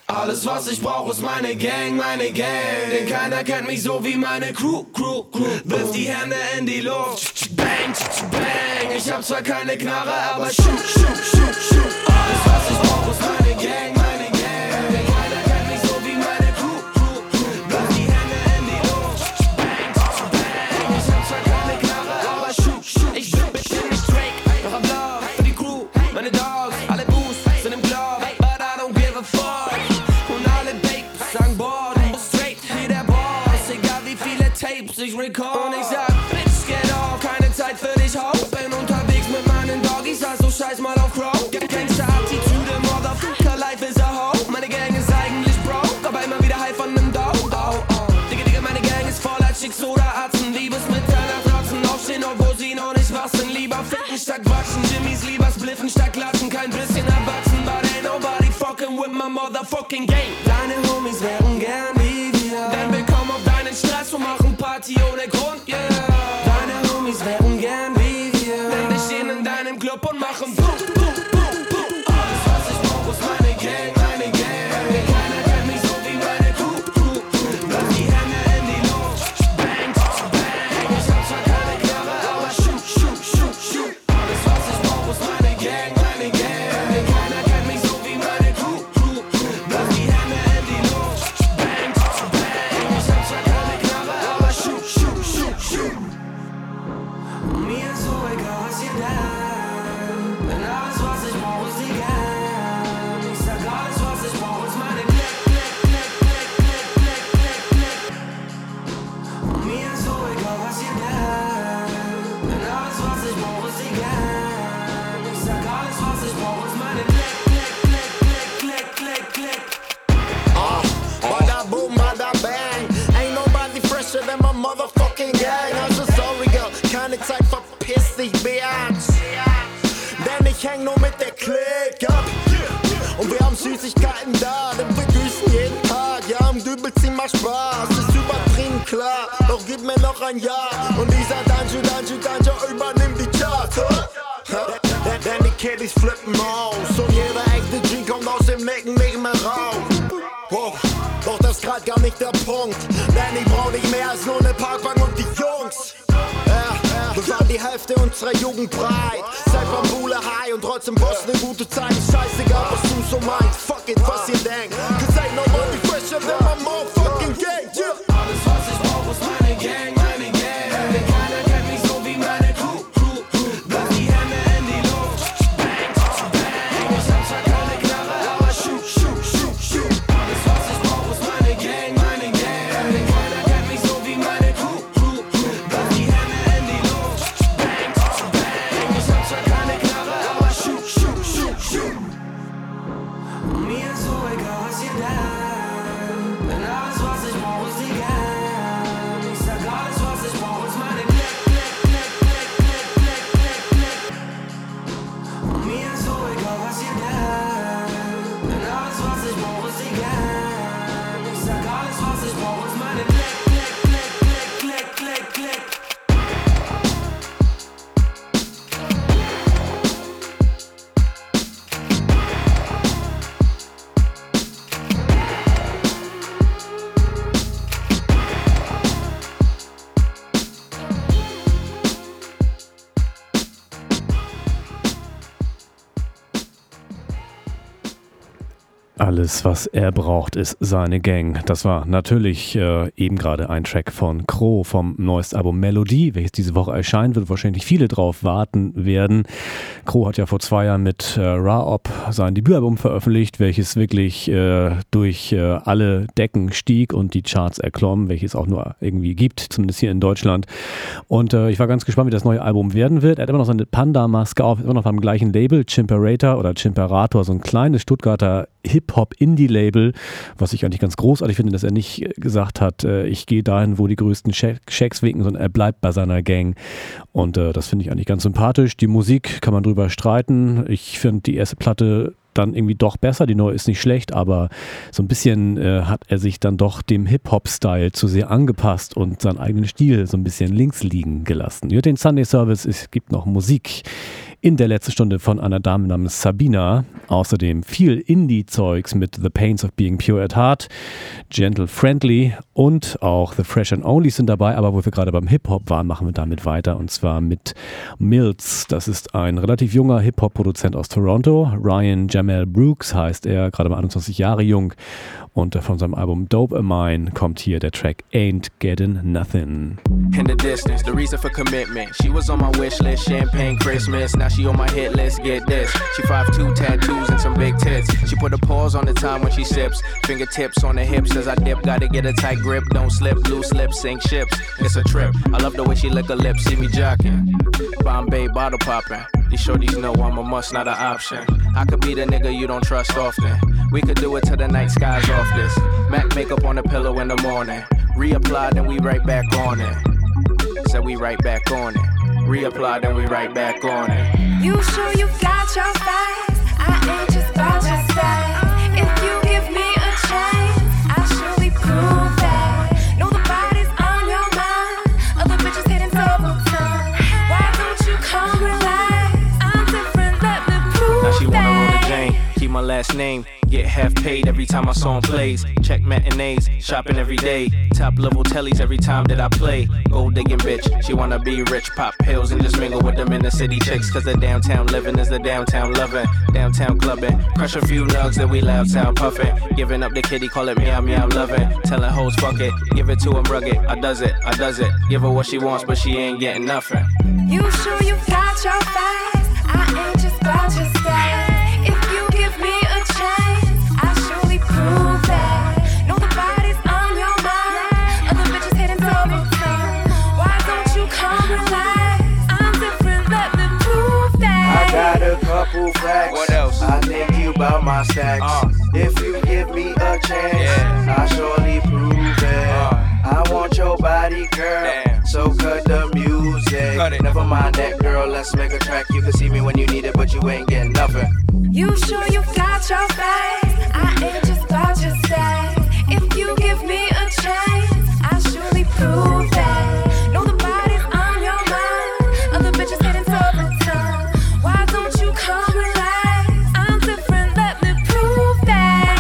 Alles was ich brauch ist meine Gang, denn keiner kennt mich so wie meine Crew. Wirf die Hände in die Luft, bang, bang. Ich hab zwar keine Knarre, aber shoot. Alles was ich brauch ist meine Gang, denn keiner kennt mich so wie meine Crew. Wirf die Hände in die Luft, bang, bang. Ich hab zwar keine Knarre, aber shoot. Ich bin nicht Drake, doch hab Love für die Crew. Meine Dogs, alle Boosts sind im Club, but I don't give a fuck. Sagen, boah, du bist straight wie der Boss. Egal wie viele Tapes ich record. Und ich sag, bitch, get off, keine Zeit für dich, ho. Bin unterwegs mit meinen Doggies, also scheiß mal auf Crow. Gangster-Attitüde, Motherfucker, life is a hoe. Meine Gang ist eigentlich broke, aber immer wieder high von nem Dough. Digga, meine Gang ist voller Chicks oder Atzen. Liebesmittel nach draußen aufstehen, obwohl sie noch nicht wach sind. Lieber ficken statt wachsen, Jimmys lieber spliffen statt klatschen. Kein bisschen erwachsen, but ain't nobody fucking with my motherfucking gang. Deine Homies wären gern wie wir, denn wir kommen auf deinen Stress und machen Party ohne Grund, yeah. Deine Homies wären gern wie wir, denn wir stehen in deinem Club und machen boom. Alles was ich brauch ist meine Gang, denn keiner kennt mich so wie meine Crew. Wirf die Hände in die Luft, bang, bang. Ich hab zwar keine Knarre, aber shoot. Alles was ich brauch ist meine Gang, denn keiner kennt mich so wie meine Crew. Wirf die Hände in die Luft, bang, bang. Ich hab zwar keine Knarre, aber shoot. Mir ist so egal, was ihr denkt, denn alles was ich brauch ist die Gang. Ich sag alles was ich brauch ist meine Klick. Mir ist so egal, was ihr denkt, denn alles was ich brauch ist die Gang. Ich sag alles was ich brauch ist meine Klick. Bada boom, bada bang. Ain't nobody fresher than my motherfucking gang. Also sorry, girl, keine Zeit, verpiss dich, Bitch. Denn ich häng nur mit der Clique ab. Und wir haben Süßigkeiten da, denn wir grüßen jeden Tag. Ja, im Dübel ziehen mal Spaß, ist übertrieben klar. Doch gib mir noch ein Jahr und dieser Danjo übernimmt die Charts. Denn die Kiddies flippen aus und jeder echte G kommt aus dem Nicken nicht mehr raus. Doch das ist grad gar nicht der Punkt, denn ich brauch nicht mehr als nur ne Parkbank und die Jungs. Wir waren die Hälfte unserer Jugend breit, seit Bambule high und trotzdem boss ne gute Zeit. Scheißegal was du so meinst, fuck it, was ihr denkt. Cause ain't nobody fresher than my motherfucking gang, yeah. Alles was ich brauch ist meine Gang, denn keiner kennt mich so wie meine Crew. Wirf die Hände in die Luft, bang. Ich hab zwar keine Knarre, aber shoot. Alles was ich brauch ist meine Gang, denn keiner kennt mich so wie meine Crew. Wirf die Hände in die Luft, bang. Ich hab zwar keine Knarre, aber shoot. Mir ist so egal was ihr denkt, denn alles was ich brauch ist die Gang. Ich sag alles was ich brauch ist meine Klick. Mir ist so egal was ihr denkt, denn alles was ich brauch ist die Gang. Ich sag alles was ich brauch ist meine Klick. Alles, was er braucht, ist seine Gang. Das war natürlich eben gerade ein Track von Crow vom neuesten Album Melodie, welches diese Woche erscheinen wird, wahrscheinlich viele drauf warten werden. Crow hat ja vor 2 Jahren mit Ra-Op sein Debütalbum veröffentlicht, welches wirklich durch alle Decken stieg und die Charts erklomm, welches auch nur irgendwie gibt, zumindest hier in Deutschland. Und ich war ganz gespannt, wie das neue Album werden wird. Er hat immer noch seine Panda-Maske auf, immer noch beim gleichen Label, Chimperator oder Chimperator, so ein kleines Stuttgarter Hip-Hop-Indie-Label, was ich eigentlich ganz großartig finde, dass er nicht gesagt hat, ich gehe dahin, wo die größten Schecks winken, sondern er bleibt bei seiner Gang. Und das finde ich eigentlich ganz sympathisch. Die Musik kann man drüber streiten. Ich finde die erste Platte dann irgendwie doch besser. Die neue ist nicht schlecht, aber so ein bisschen hat er sich dann doch dem Hip-Hop-Style zu sehr angepasst und seinen eigenen Stil so ein bisschen links liegen gelassen. Ihr hört den Sunday Service, es gibt noch Musik in der letzten Stunde von einer Dame namens Sabina. Außerdem viel Indie-Zeugs mit The Pains of Being Pure at Heart, Gentle Friendly und auch The Fresh and Only sind dabei. Aber wo wir gerade beim Hip-Hop waren, machen wir damit weiter. Und zwar mit Mills. Das ist ein relativ junger Hip-Hop-Produzent aus Toronto. Ryan Jamel Brooks heißt er, gerade mal 21 Jahre jung. Und von seinem Album Dope A Mine kommt hier der Track Ain't Getting Nothing. In the distance, the reason for commitment. She was on my wish list, champagne Christmas. Now she on my hit list, get this. She 5'2", tattoos and some big tits. She put a pause on the time when she sips. Fingertips on the hips as I dip. Gotta get a tight grip, don't slip. Loose lips, sink ships. It's a trip. I love the way she lick her lips, see me jocking. Bombay bottle popping. These shorties know I'm a must, not an option. I could be the nigga you don't trust often. We could do it till the night sky's off this. Mac makeup on the pillow in the morning. Reapply, then we right back on it. Said we right back on it. Reapply, then we right back on it. You sure you got your face? I ain't just about your style. If you give me a chance, I'll surely prove that. Know the body's on your mind. Other bitches hitting double time. Why don't you come relax? I'm different, let me prove that. Now she wanna roll the Jane, keep my last name. Get half paid every time my song plays. Check matinees, shopping every day. Top level tellies every time that I play. Gold digging bitch, she wanna be rich. Pop pills and just mingle with them in the city chicks. Cause the downtown living is the downtown loving. Downtown clubbing, crush a few nugs that we loud sound puffin'. Giving up the kitty, call it meow meow loving. Telling hoes fuck it, give it to him rugged. I does it. Give her what she wants but she ain't getting nothing. You sure you got your face? I ain't just about your style. If you give me a chance, I'll surely prove that. Know the body's on your mind. Other bitches hitting double time. Why don't you come relax? I'm different, let me prove that. I got a couple facts. What else? I think you about my stacks. If you give me a chance, I'll surely prove it. I want your body, girl. Damn. So cut the music. Cut it. Never mind that, girl. Let's make a track. You can see me when you need it, but you ain't getting nothing. You sure you got your face? I ain't just about your style. If you give me a chance, I'll surely prove that. Know the body's on your mind. Other bitches hitting double time. Why don't you come relax? I'm different, let me prove that.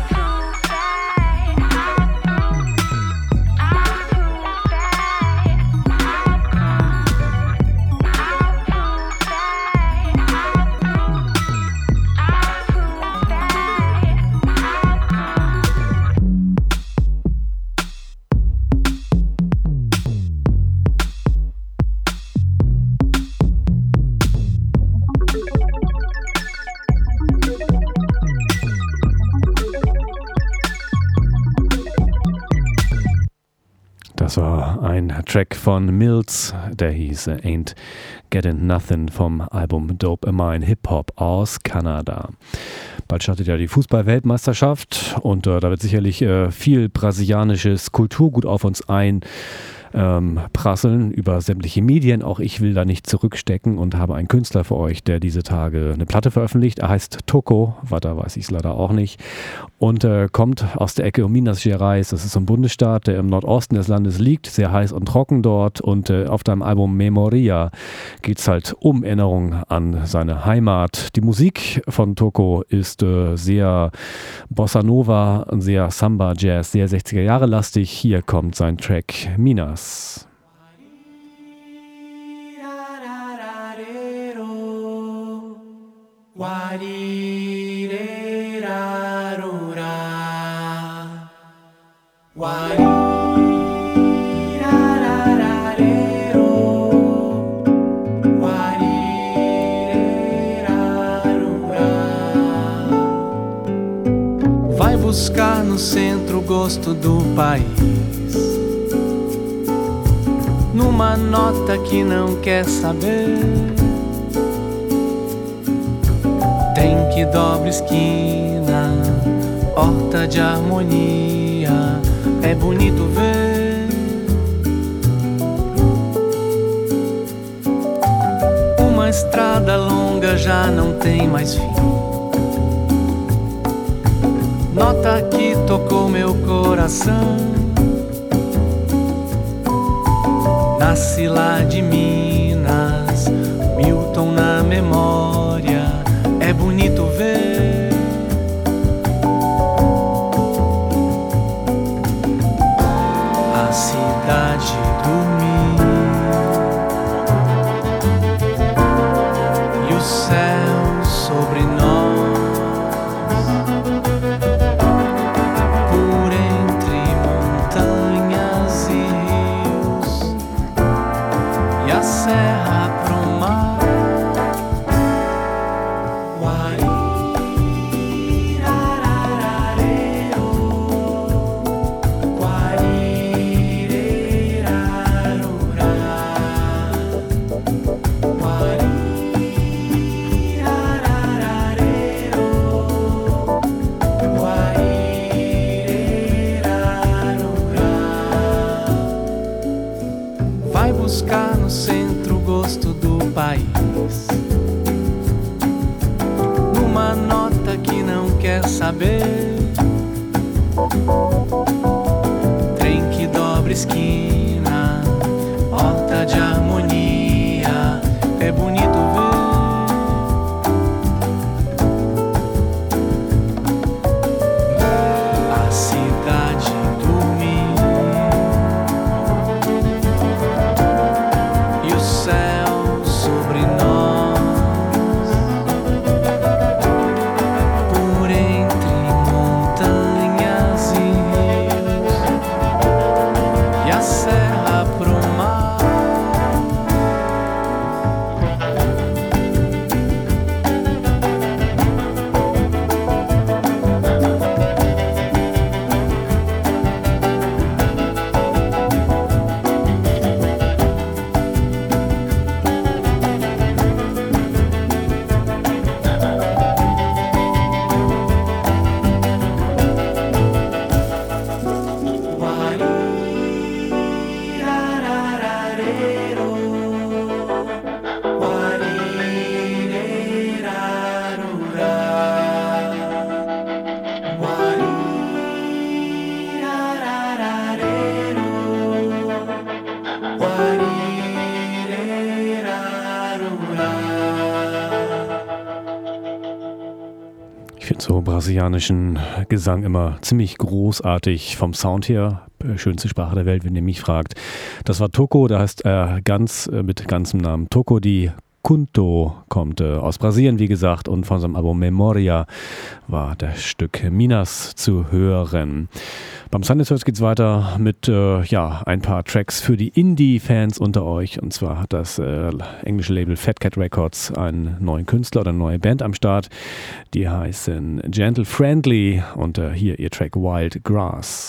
Das war ein Track von Mills, der hieß Ain't Getting Nothing vom Album Dope A Mine Hip-Hop aus Kanada. Bald startet ja die Fußball-Weltmeisterschaft und da wird sicherlich viel brasilianisches Kulturgut auf uns prasseln über sämtliche Medien. Auch ich will da nicht zurückstecken und habe einen Künstler für euch, der diese Tage eine Platte veröffentlicht. Er heißt Toko, weiter weiß ich es leider auch nicht. Und kommt aus der Ecke um Minas Gerais. Das ist so ein Bundesstaat, der im Nordosten des Landes liegt. Sehr heiß und trocken dort. Und auf deinem Album Memoria geht es halt um Erinnerung an seine Heimat. Die Musik von Toko ist sehr Bossa Nova, sehr Samba Jazz, sehr 60er Jahre lastig. Hier kommt sein Track Minas. Vai buscar no centro o gosto do país, numa nota que não quer saber. Tem que dobra esquina, horta de harmonia, é bonito ver. Uma estrada longa já não tem mais fim. Nota que tocou meu coração. Nasce lá de Minas, Milton na memória, é bonito ver. A cidade dormir e o céu sobre nós, por entre montanhas e rios e a serra pro mar. Vai buscar no centro o gosto do país, numa nota que não quer saber. Trem que dobra esquina, horta de harmonia, é bonito ver. A cidade dormir e o céu sobre nós, por entre montanhas e rios e a serra pro mar. Ich finde so brasilianischen Gesang immer ziemlich großartig vom Sound her. Schönste Sprache der Welt, wenn ihr mich fragt. Das war Toco, da heißt er mit ganzem Namen Toco de Cunto, kommt aus Brasilien, wie gesagt, und von seinem Album Memoria war das Stück Minas zu hören. Beim Sunday Search geht's weiter mit ein paar Tracks für die Indie-Fans unter euch. Und zwar hat das englische Label Fat Cat Records einen neuen Künstler oder eine neue Band am Start. Die heißen Gentle Friendly und hier ihr Track Wild Grass.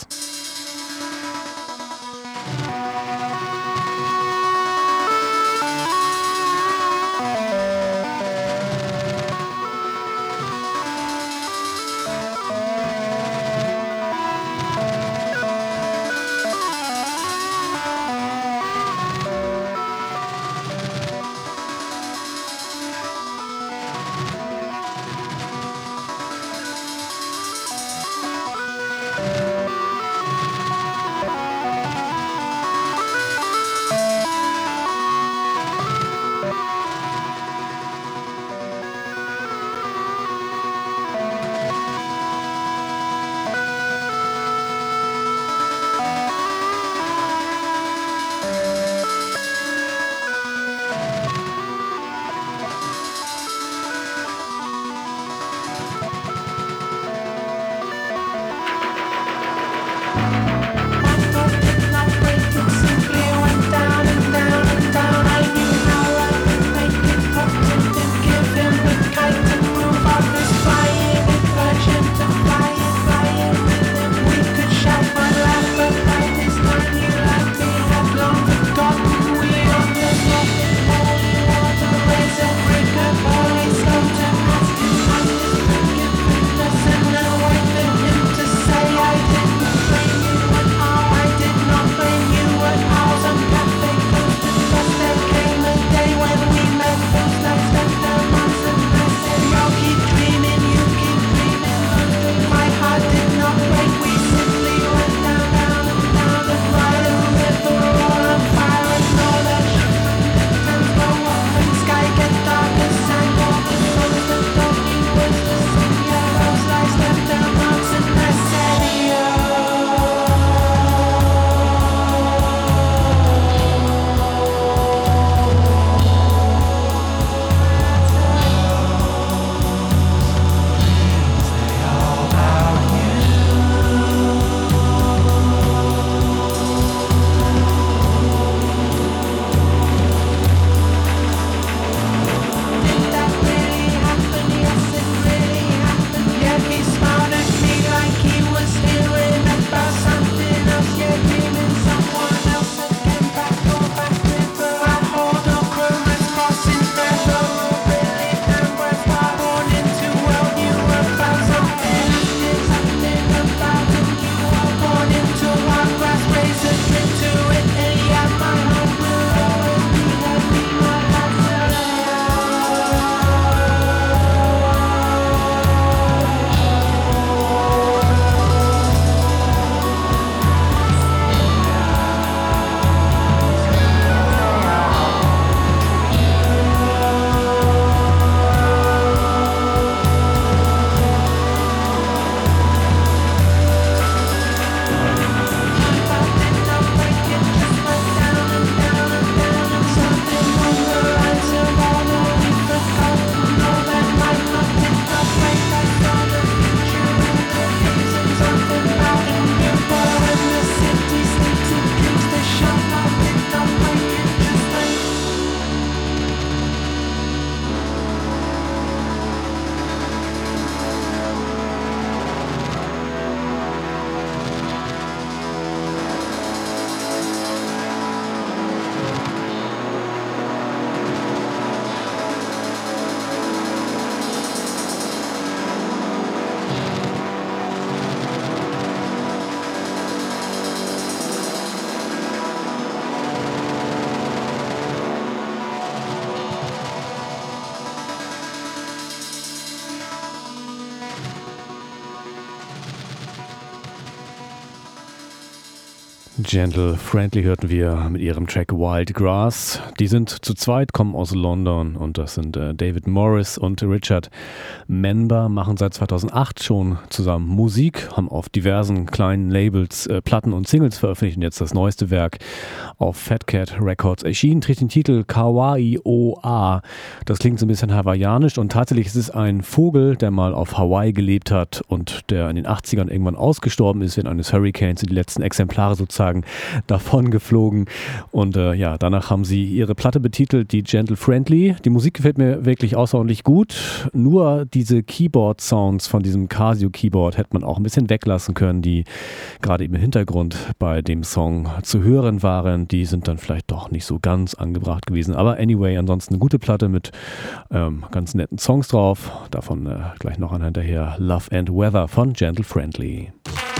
Gentle Friendly hörten wir mit ihrem Track Wild Grass. Die sind zu zweit, kommen aus London und das sind David Morris und Richard Menber, machen seit 2008 schon zusammen Musik, haben auf diversen kleinen Labels Platten und Singles veröffentlicht und jetzt das neueste Werk auf Fat Cat Records erschienen, trägt den Titel Kawaii Oa. Das klingt so ein bisschen hawaiianisch und tatsächlich ist es ein Vogel, der mal auf Hawaii gelebt hat und der in den 80ern irgendwann ausgestorben ist, während eines Hurricanes, sind die letzten Exemplare sozusagen davon geflogen und ja, danach haben sie ihre Platte betitelt, die Gentle Friendly. Die Musik gefällt mir wirklich außerordentlich gut, nur diese Keyboard-Sounds von diesem Casio-Keyboard hätte man auch ein bisschen weglassen können, die gerade im Hintergrund bei dem Song zu hören waren, die sind dann vielleicht doch nicht so ganz angebracht gewesen, aber anyway, ansonsten eine gute Platte mit ganz netten Songs drauf, davon gleich noch einer hinterher, Love and Weather von Gentle Friendly.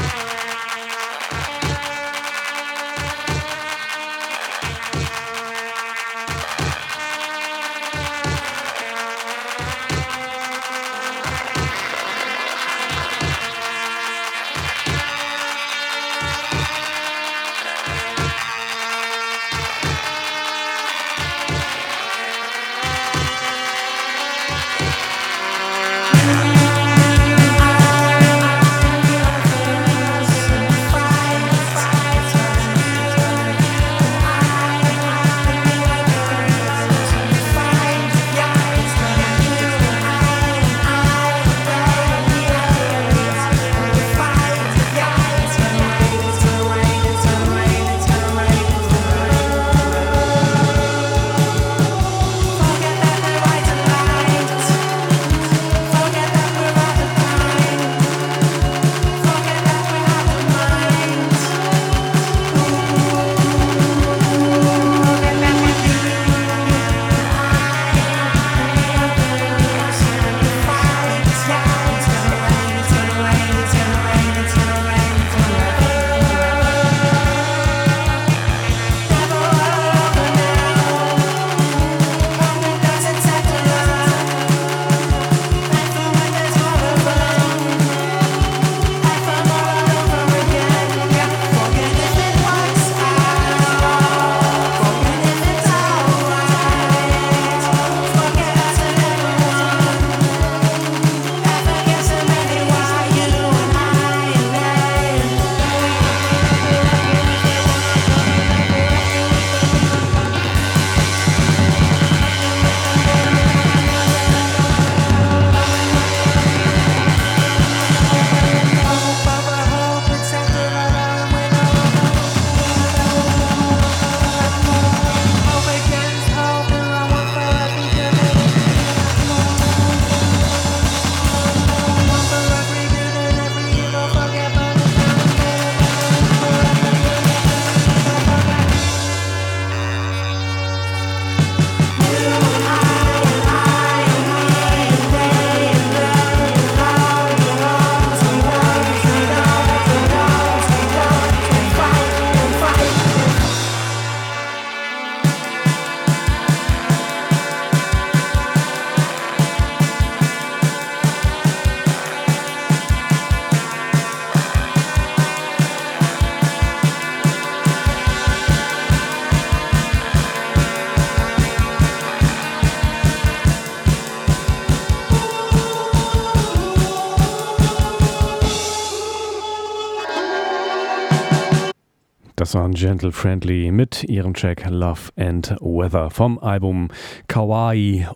Das waren Gentle Friendly mit ihrem Track Love and Weather vom Album Kawaii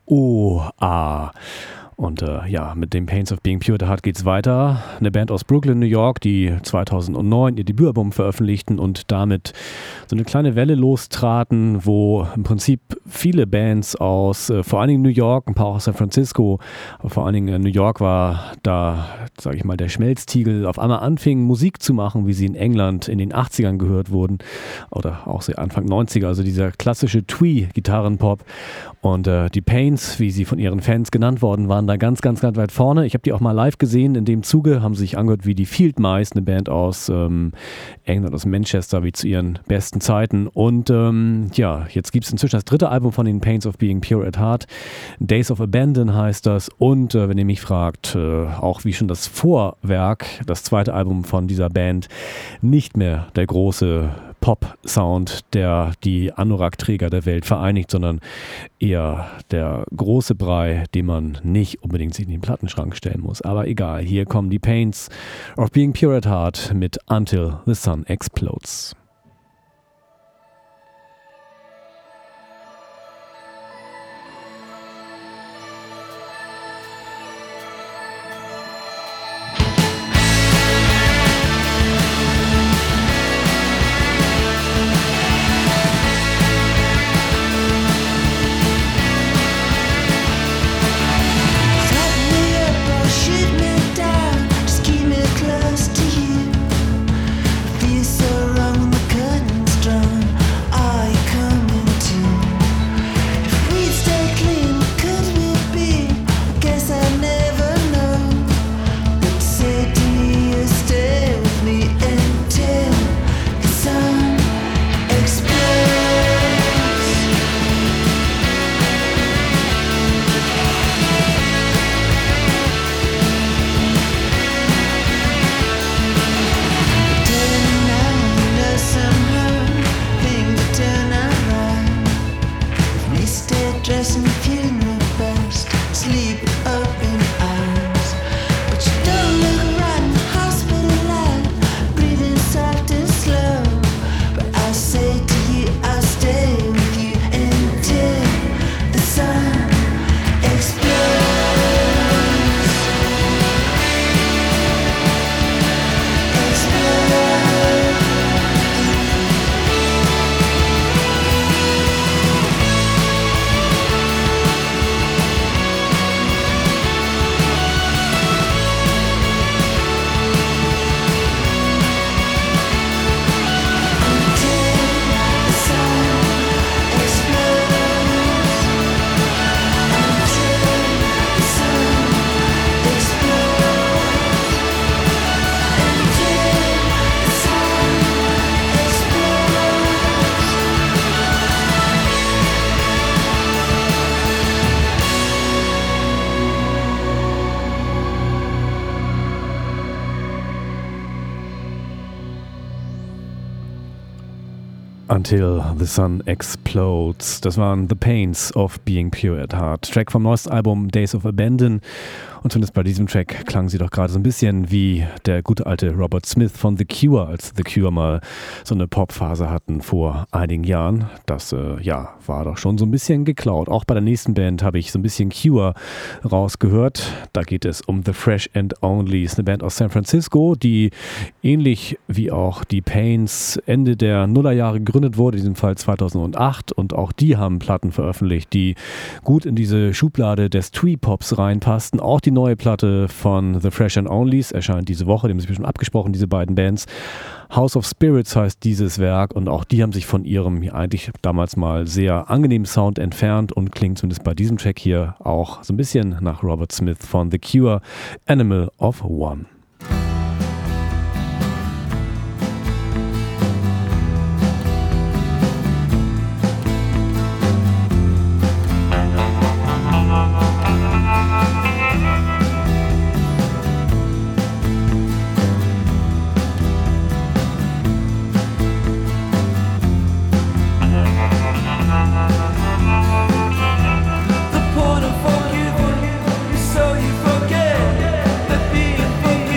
Oa. Und ja, mit dem Pains of Being Pure at Heart geht's weiter. Eine Band aus Brooklyn, New York, die 2009 ihr Debütalbum veröffentlichten und damit so eine kleine Welle lostraten, wo im Prinzip viele Bands aus vor allen Dingen New York, ein paar auch aus San Francisco, aber vor allen Dingen New York war da, sage ich mal, der Schmelztiegel, auf einmal anfingen Musik zu machen, wie sie in England in den 80ern gehört wurden oder auch so Anfang 90er, also dieser klassische Twee-Gitarrenpop. Und die Pains, wie sie von ihren Fans genannt worden waren, da ganz, ganz, ganz weit vorne. Ich habe die auch mal live gesehen. In dem Zuge haben sie sich angehört wie die Field Mice, eine Band aus England, aus Manchester, wie zu ihren besten Zeiten. Und ja, jetzt gibt es inzwischen das dritte Album von den Pains of Being Pure at Heart. Days of Abandon heißt das. Und wenn ihr mich fragt, auch wie schon das Vorwerk, das zweite Album von dieser Band, nicht mehr der große Pop-Sound, der die Anorak-Träger der Welt vereinigt, sondern eher der große Brei, den man nicht unbedingt sich in den Plattenschrank stellen muss. Aber egal, hier kommen die Pains of Being Pure at Heart mit Until the Sun Explodes. Until the Sun Explodes. Das waren The Pains of Being Pure at Heart. Track vom neuesten Album Days of Abandon. Und zumindest bei diesem Track klang sie doch gerade so ein bisschen wie der gute alte Robert Smith von The Cure, als The Cure mal so eine Popphase hatten vor einigen Jahren. Das war doch schon so ein bisschen geklaut. Auch bei der nächsten Band habe ich so ein bisschen Cure rausgehört. Da geht es um The Fresh and Onlys, eine Band aus San Francisco, die ähnlich wie auch die Pains Ende der Nullerjahre gegründet wurde, in diesem Fall 2008. Und auch die haben Platten veröffentlicht, die gut in diese Schublade des Twee-Pops reinpassten. Auch die neue Platte von The Fresh and Onlys erscheint diese Woche, die haben sich schon abgesprochen, diese beiden Bands. House of Spirits heißt dieses Werk und auch die haben sich von ihrem eigentlich damals mal sehr angenehmen Sound entfernt und klingen zumindest bei diesem Track hier auch so ein bisschen nach Robert Smith von The Cure, Animal of One. The point of forgiving is so you forget that being forgiven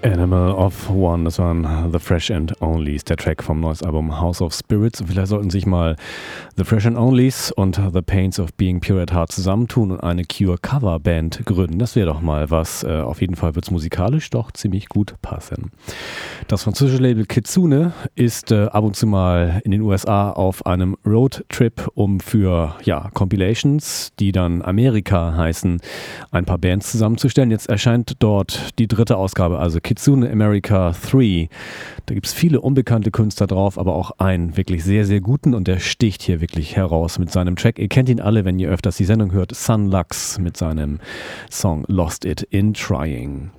Animal of One, das waren The Fresh and Onlys, der Track vom neues Album House of Spirits. Vielleicht sollten sich mal The Fresh and Onlys und The Pains of Being Pure at Heart zusammentun und eine Cure-Cover-Band gründen. Das wäre doch mal was. Auf jeden Fall wird es musikalisch doch ziemlich gut passen. Das französische Label Kitsune ist ab und zu mal in den USA auf einem Roadtrip, um für Compilations, die dann Amerika heißen, ein paar Bands zusammenzustellen. Jetzt erscheint dort die dritte Ausgabe, also Kitsune America 3. Da gibt es viele unbekannte Künstler drauf, aber auch einen wirklich sehr, sehr guten und der sticht hier wirklich heraus mit seinem Track. Ihr kennt ihn alle, wenn ihr öfters die Sendung hört. Sun Lux mit seinem Song Lost It in Trying.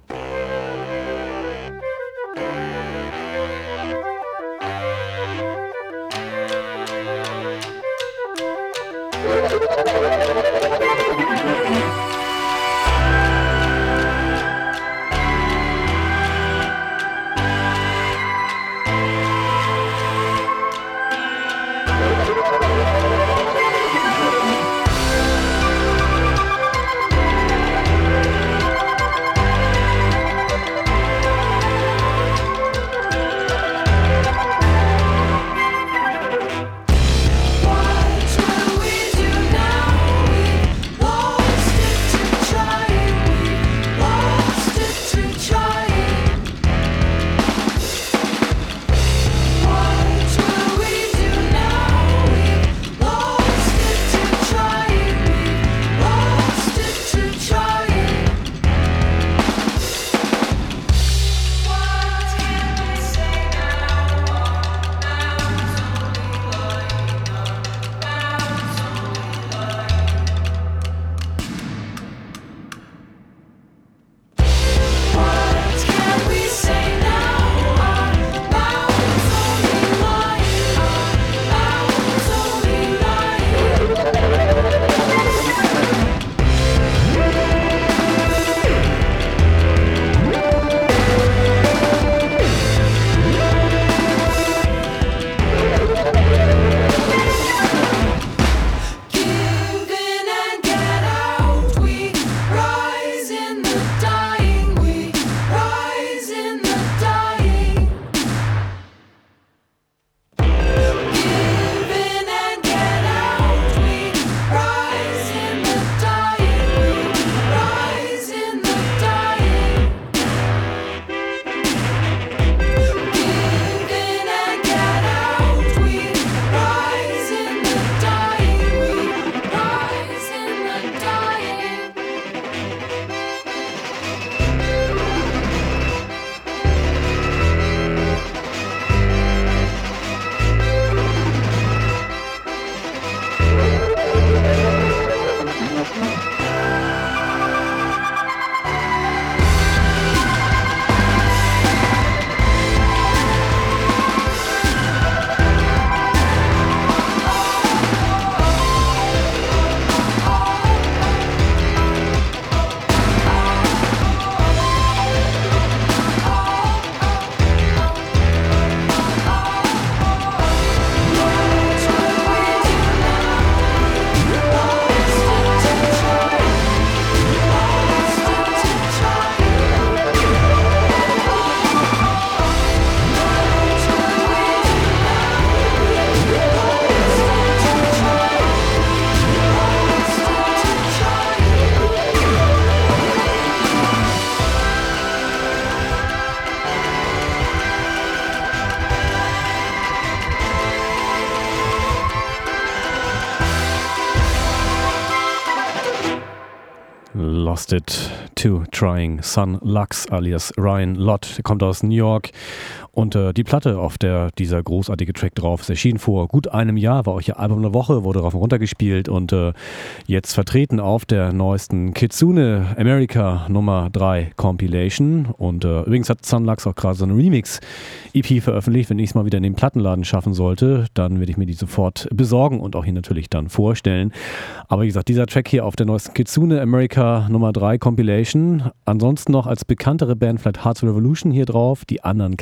Lost It to Trying. Sun Lux alias Ryan Lott, kommt aus New York. Und die Platte, auf der dieser großartige Track drauf ist, erschien vor gut einem Jahr, war auch ihr Album der Woche, wurde rauf und runter gespielt und jetzt vertreten auf der neuesten Kitsune America Nummer 3 Compilation. Und übrigens hat Sun Lux auch gerade so eine Remix-EP veröffentlicht. Wenn ich es mal wieder in den Plattenladen schaffen sollte, dann werde ich mir die sofort besorgen und auch hier natürlich dann vorstellen. Aber wie gesagt, dieser Track hier auf der neuesten Kitsune America Nummer 3 Compilation. Ansonsten noch als bekanntere Band vielleicht Hearts Revolution hier drauf. Die anderen kenne ich wirklich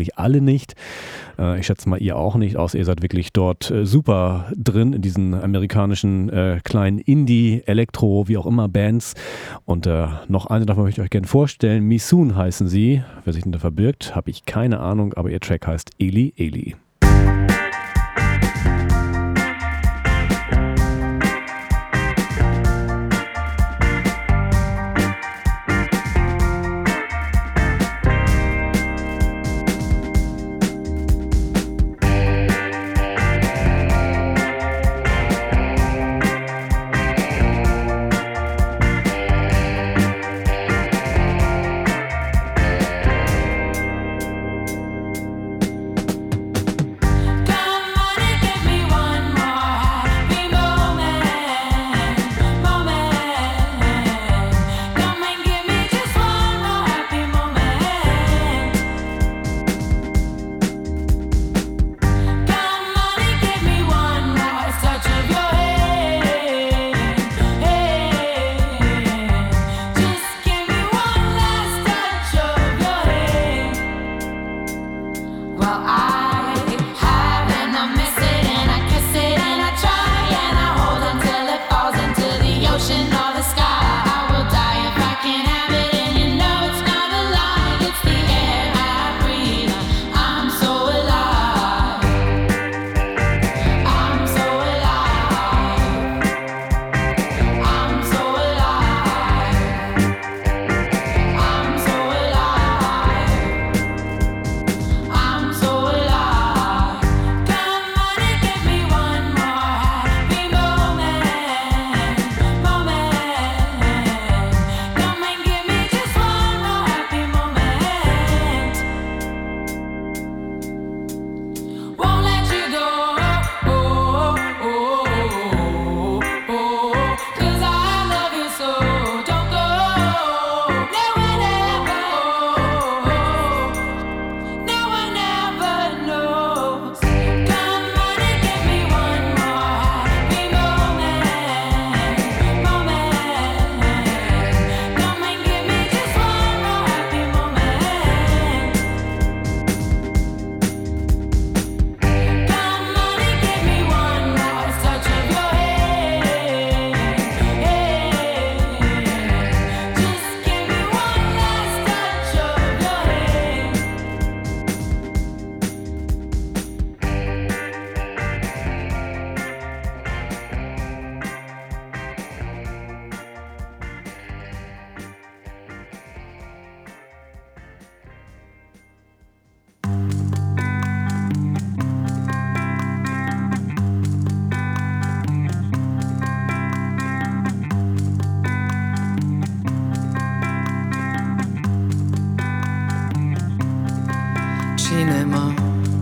tatsächlich alle nicht. Ich schätze mal, ihr auch nicht, außer ihr seid wirklich dort super drin in diesen amerikanischen kleinen Indie, Elektro, wie auch immer Bands. Und noch eine davon möchte ich euch gerne vorstellen. Misoon heißen sie. Wer sich denn da verbirgt, habe ich keine Ahnung, aber ihr Track heißt Eli Eli. cinema,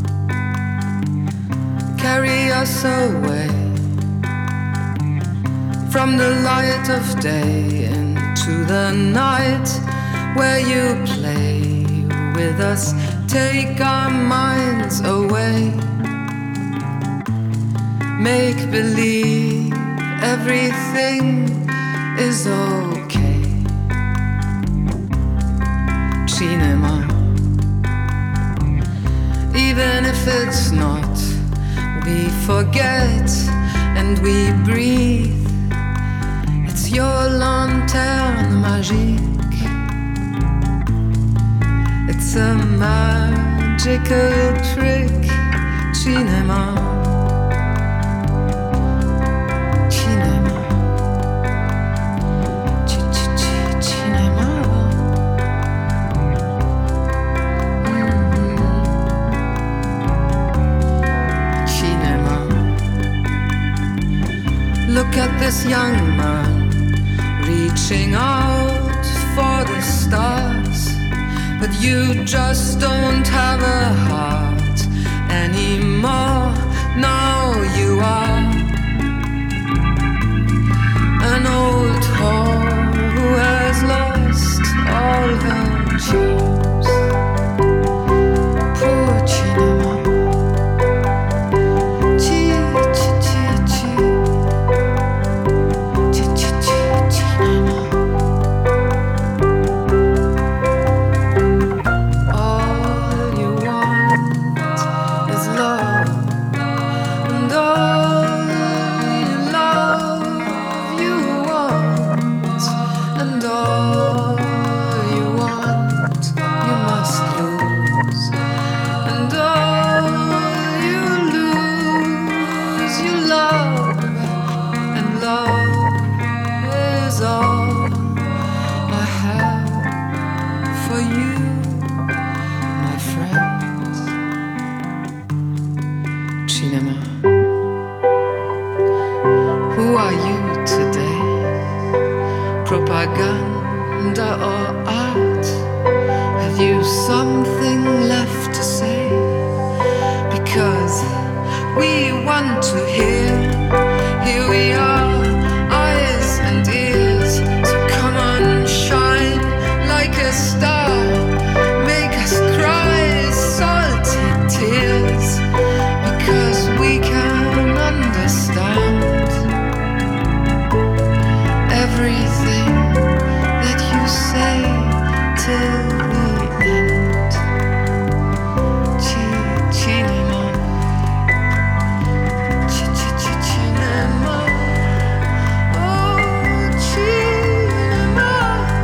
carry us away from the light of day into the night where you play with us, take our minds away, make believe everything is okay. Cinema, even if it's not, we forget and we breathe. It's your lanterne magique. It's a magical trick. Cinema, cinema, cinema. Cinema. Look at this young man reaching out for the stars, but you just don't have a heart anymore. Now you are an old whore who has lost all her charms. Poor cinema. All you want propaganda or art? Have you something left to say? Because we want to hear. Here we are, eyes and ears. So come on, shine like a star. Make us cry salty tears. Because we can understand everything that you say till the end. Cinema. Cinema. Oh, cinema.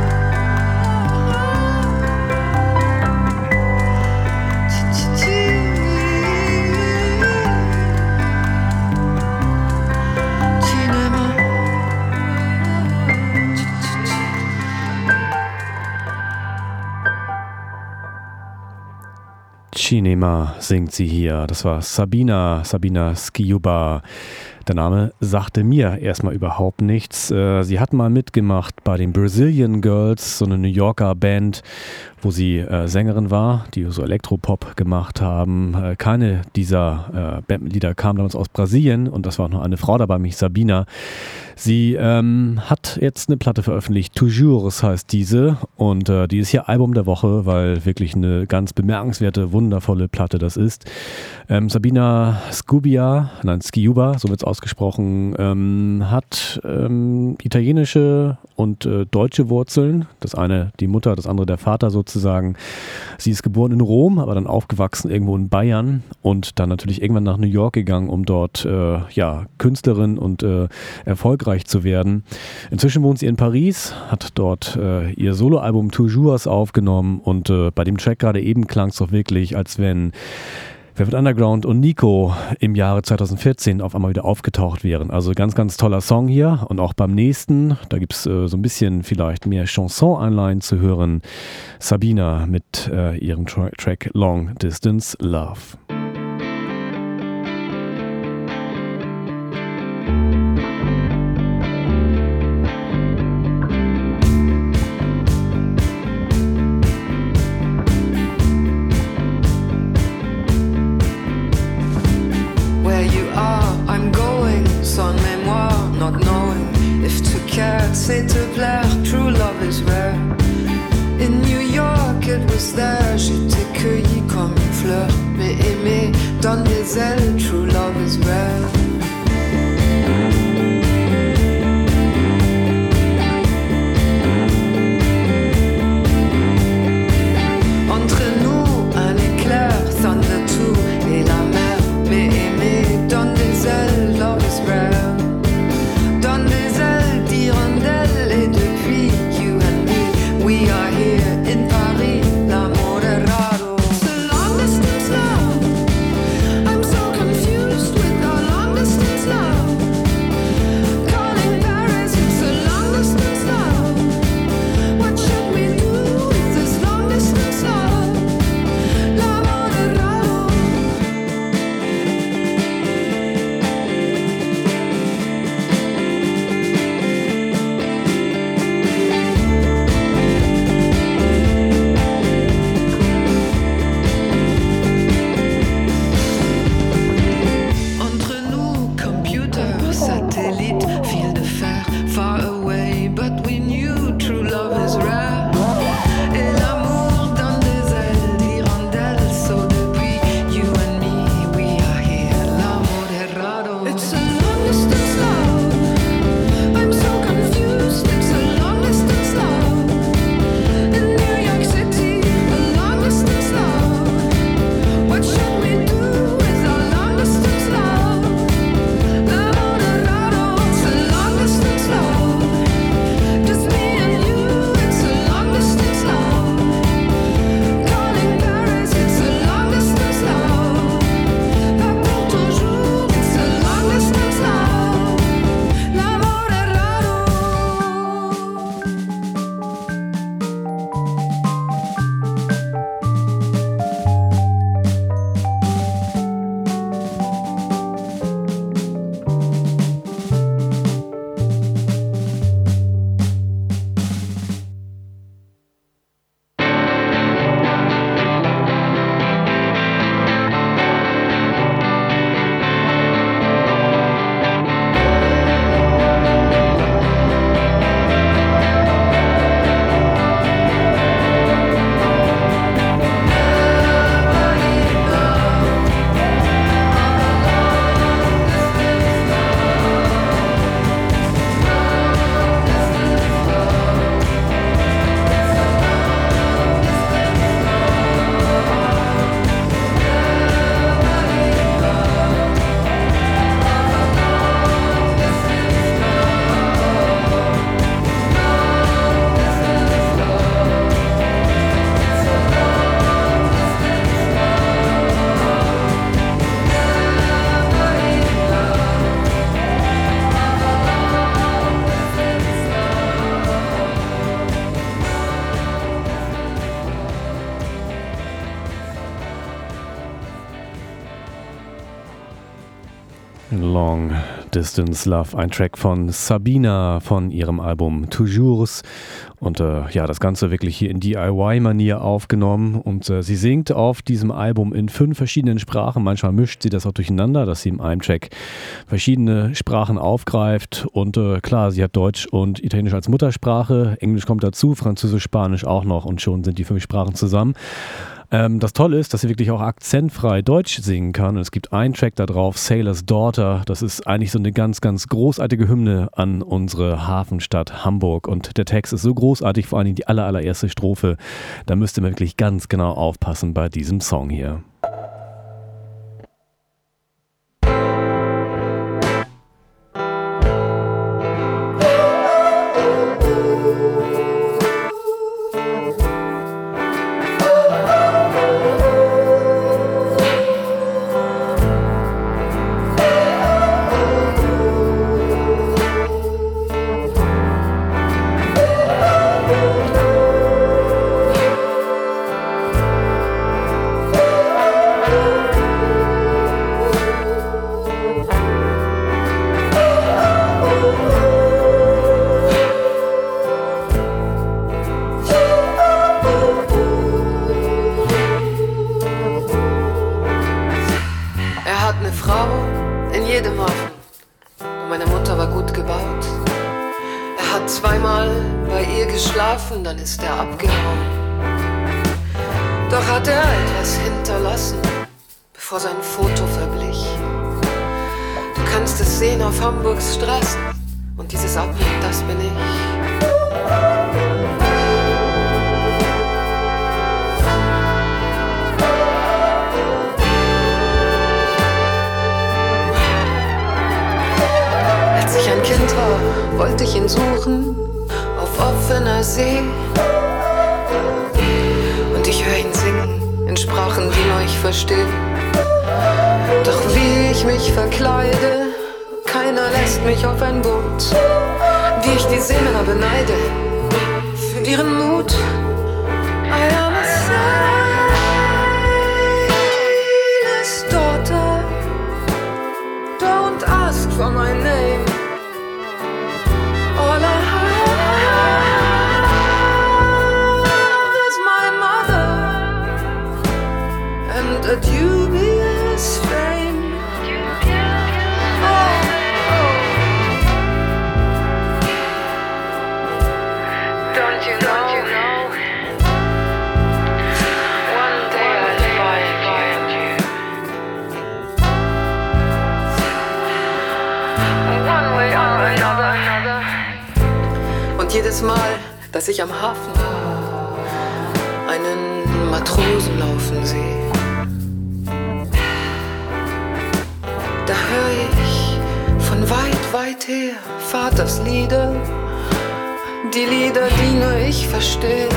Cinema singt sie hier. Das war Sabina Sciubba. Der Name sagte mir erstmal überhaupt nichts. Sie hat mal mitgemacht bei den Brazilian Girls, so eine New Yorker Band, wo sie Sängerin war, die so Elektropop gemacht haben. Keine dieser Bandmitglieder kam damals aus Brasilien und das war auch noch eine Frau dabei, nämlich Sabina. Sie hat jetzt eine Platte veröffentlicht, Toujours heißt diese, und die ist hier Album der Woche, weil wirklich eine ganz bemerkenswerte, wundervolle Platte das ist. Sabina Sciubba, so wird es ausgesprochen, hat italienische und deutsche Wurzeln. Das eine die Mutter, das andere der Vater sozusagen. Sie ist geboren in Rom, aber dann aufgewachsen irgendwo in Bayern und dann natürlich irgendwann nach New York gegangen, um dort Künstlerin und erfolgreich zu werden. Inzwischen wohnt sie in Paris, hat dort ihr Soloalbum Toujours aufgenommen und bei dem Track gerade eben klang es doch wirklich, als wenn Velvet Underground und Nico im Jahre 2014 auf einmal wieder aufgetaucht wären. Also ganz, ganz toller Song hier. Und auch beim nächsten, da gibt es so ein bisschen vielleicht mehr Chanson-Anleihen zu hören. Sabina mit ihrem Track Long Distance Love. C'est te plaire, true love is rare. In New York, it was there. Je t'ai cueilli comme une fleur, mais Long Distance Love, ein Track von Sabina von ihrem Album Toujours und das Ganze wirklich hier in DIY-Manier aufgenommen und sie singt auf diesem Album in 5 verschiedenen Sprachen, manchmal mischt sie das auch durcheinander, dass sie in einem Track verschiedene Sprachen aufgreift und klar, sie hat Deutsch und Italienisch als Muttersprache, Englisch kommt dazu, Französisch, Spanisch auch noch und schon sind die 5 Sprachen zusammen. Das Tolle ist, dass sie wirklich auch akzentfrei Deutsch singen kann. Und es gibt einen Track da drauf, Sailor's Daughter. Das ist eigentlich so eine ganz, ganz großartige Hymne an unsere Hafenstadt Hamburg. Und der Text ist so großartig, vor allem die allererste Strophe. Da müsst ihr wirklich ganz genau aufpassen bei diesem Song hier. Dann ist er abgehauen. Doch hat er etwas hinterlassen, bevor sein Foto verblich. Du kannst es sehen auf Hamburgs Straßen und dieses Abbild, das bin ich. Als ich ein Kind war, wollte ich ihn suchen auf offener See. Und ich höre ihn singen in Sprachen, die nur ich verstehe. Doch wie ich mich verkleide, keiner lässt mich auf ein Boot. Wie ich die Seemänner beneide für ihren Mut. I am a sailor's daughter. Don't ask for my name. All I have is my mother and a dubious fame. Oh, oh. Don't you know? One day I'll find you. One way or another. Und jedes Mal, dass ich am Hafen einen Matrosen laufen sehe, da höre ich von weit, weit her Vaters Lieder, die Lieder, die nur ich verstehe.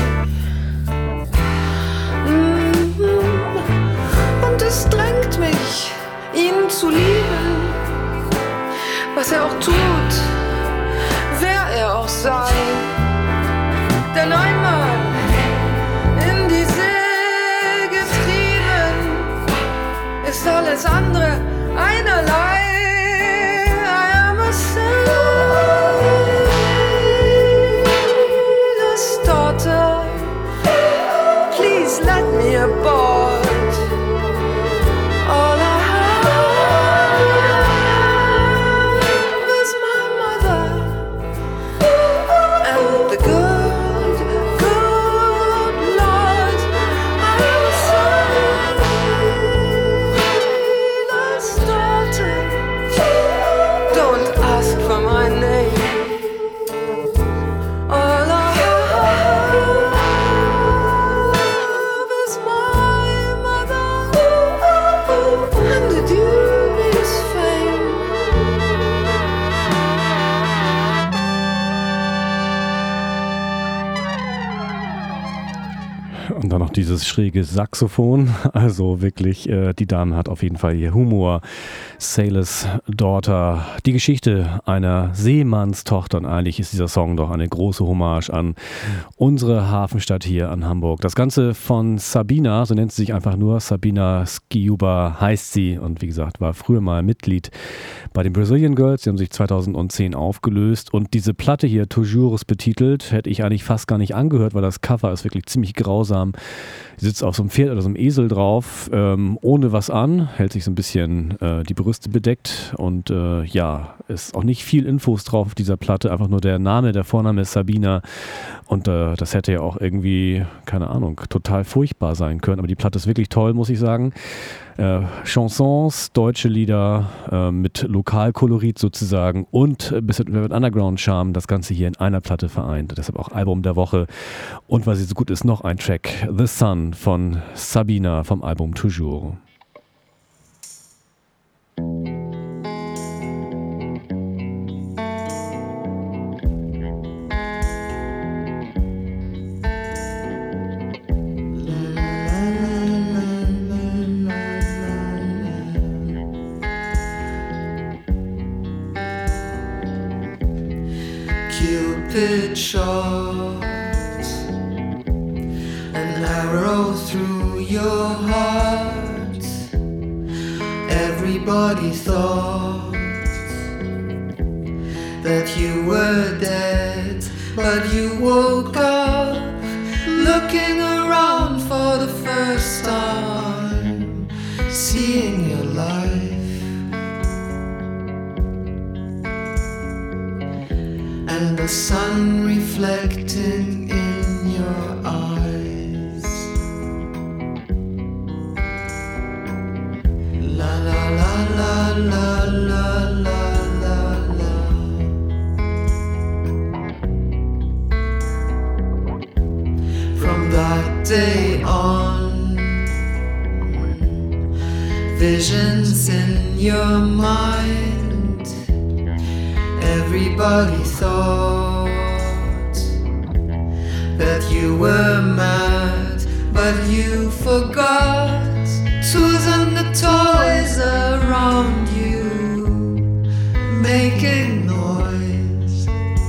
Und es drängt mich, ihn zu lieben, was er auch tut, wer er auch sei. Denn einmal in die See getrieben, ist alles andere einerlei. I am a sailor's daughter. Please let me aboard. All I have is my mother. dann noch dieses schräge Saxophon. Also wirklich, die Dame hat auf jeden Fall hier Humor. Sailor's Daughter. Die Geschichte einer Seemannstochter. Und eigentlich ist dieser Song doch eine große Hommage an unsere Hafenstadt hier an Hamburg. Das Ganze von Sabina, so nennt sie sich einfach nur. Sabina Skiuba heißt sie. Und wie gesagt, war früher mal Mitglied bei den Brazilian Girls. Die haben sich 2010 aufgelöst. Und diese Platte hier, Toujours betitelt, hätte ich eigentlich fast gar nicht angehört, weil das Cover ist wirklich ziemlich grausam. Sie sitzt auf so einem Pferd oder so einem Esel drauf, ohne was an, hält sich so ein bisschen die Brüste bedeckt und ja, ist auch nicht viel Infos drauf auf dieser Platte, einfach nur der Name, der Vorname ist Sabina und das hätte ja auch irgendwie, keine Ahnung, total furchtbar sein können, aber die Platte ist wirklich toll, muss ich sagen. Chansons, deutsche Lieder mit Lokalkolorit sozusagen und ein bisschen mit Underground-Charme, das Ganze hier in einer Platte vereint. Deshalb auch Album der Woche. Und weil sie so gut ist, noch ein Track, The Sun von Sabina vom Album Toujours. Cupid shot an arrow through your heart. Everybody thought that you were dead, but you woke up looking around for the first time, seeing your life. And the sun reflecting in your eyes. La la la la la la la la la. From that day on, visions in your mind. Everybody thought that you were mad, but you forgot 'twas and the toys around you making noise.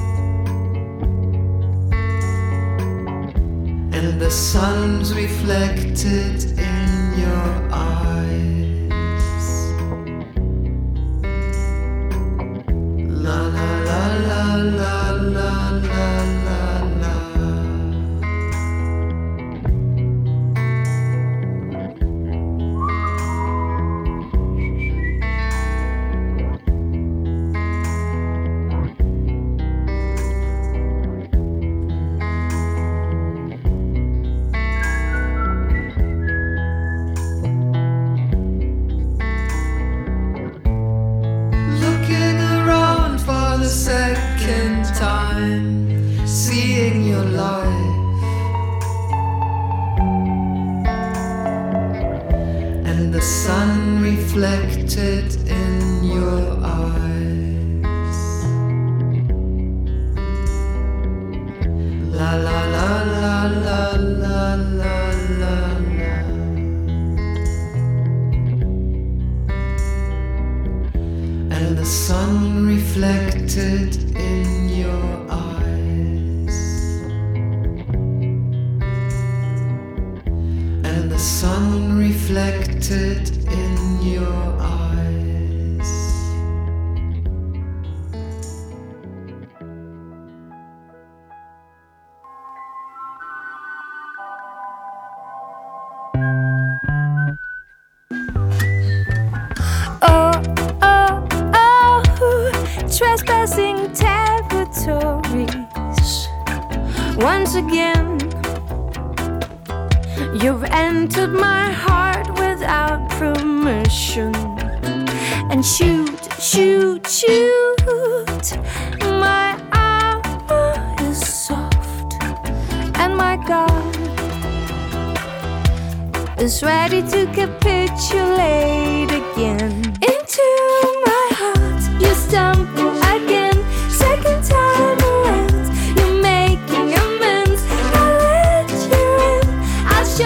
And the sun's reflected in your eyes. La la la la la la la la. Looking around for the second time, seeing your life. And the sun reflected in your eyes. La la la la la la la la la. And the sun reflected in your eyes. And the sun reflected in your eyes. Oh, oh, oh, trespassing territories. Once again, you've entered my heart without permission. And shoot, shoot, shoot. My armor is soft, and my God is ready to capitulate again. Into my heart, you stumble again. Second time around, you're making amends. I'll let you in. I'll show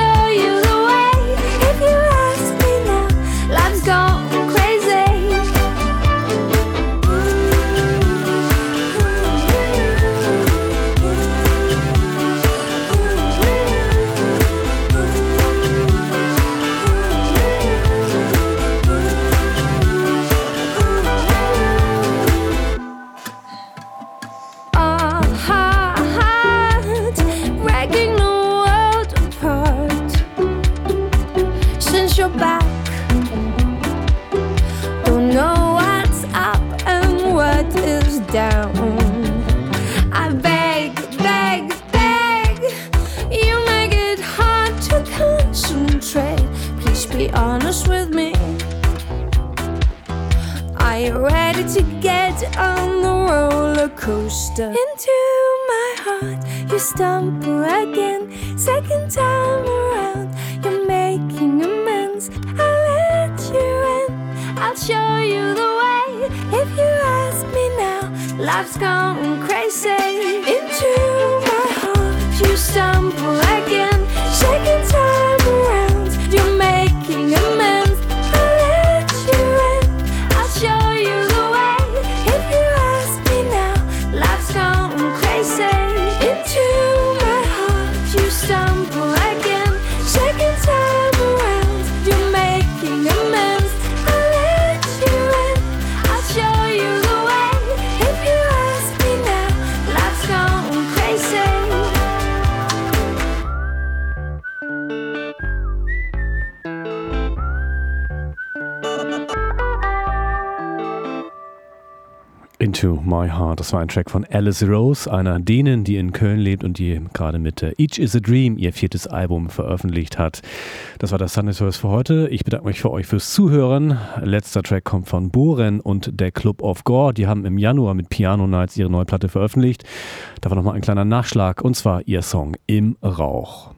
down. I beg, beg, beg, you make it hard to concentrate. Please be honest with me. Are you ready to get on the roller coaster? Into my heart, you stumble again. Second time around, you're making amends. I'll let you in, I'll show you the way. If you ask me now, life's gone crazy. Into my heart, you stumble again. Second time around, you're making amends. I'll let you in, I'll show you the way. If you ask me now, life's gone crazy. Into my heart, you stumble again. Second time around, you're making amends. I'll let you in, I'll show you the way. If you ask me now, life's gone crazy. Into My Heart, das war ein Track von Alice Rose, einer denen, die in Köln lebt und die gerade mit Each is a Dream ihr 4. Album veröffentlicht hat. Das war das Sunday Service für heute. Ich bedanke mich für euch fürs Zuhören. Letzter Track kommt von Boren und der Club of Gore. Die haben im Januar mit Piano Nights ihre neue Platte veröffentlicht. Da war nochmal ein kleiner Nachschlag und zwar ihr Song Im Rauch.